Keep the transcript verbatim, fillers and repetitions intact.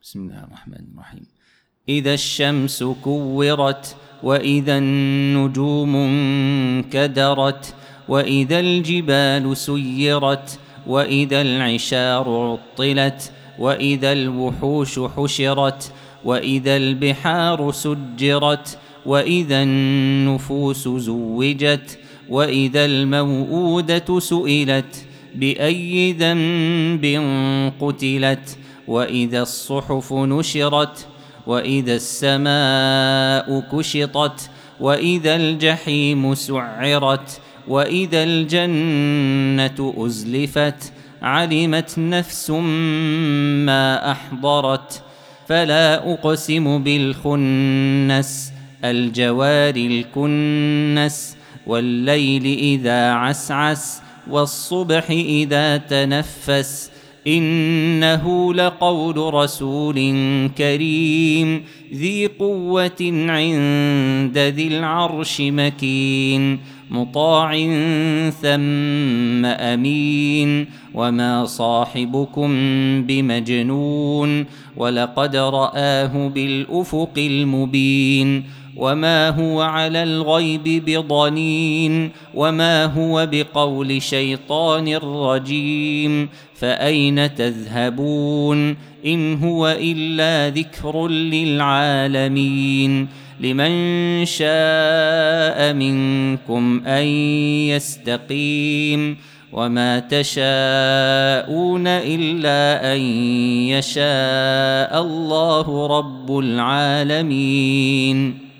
بسم الله الرحمن الرحيم. إذا الشمس كورت، وإذا النجوم انكدرت، وإذا الجبال سيرت، وإذا العشار عطلت، وإذا الوحوش حشرت، وإذا البحار سجرت، وإذا النفوس زوجت، وإذا الموءودة سئلت بأي ذنب قتلت، وإذا الصحف نشرت، وإذا السماء كشطت، وإذا الجحيم سعرت، وإذا الجنة أزلفت، علمت نفس ما أحضرت. فلا أقسم بالخنس، الجوار الكنس، والليل إذا عسعس، والصبح إذا تنفس، إنه لقول رسول كريم ذي قوة عند ذي العرش مكين، مطاع ثم أمين. وما صاحبكم بمجنون، ولقد رآه بالأفق المبين. وما هو على الغيب بضنين، وما هو بقول شيطان رجيم. فأين تذهبون؟ إن هو إلا ذكر للعالمين. لمن شاء منكم أن يستقيم، وما تشاءون إلا أن يشاء الله رب العالمين.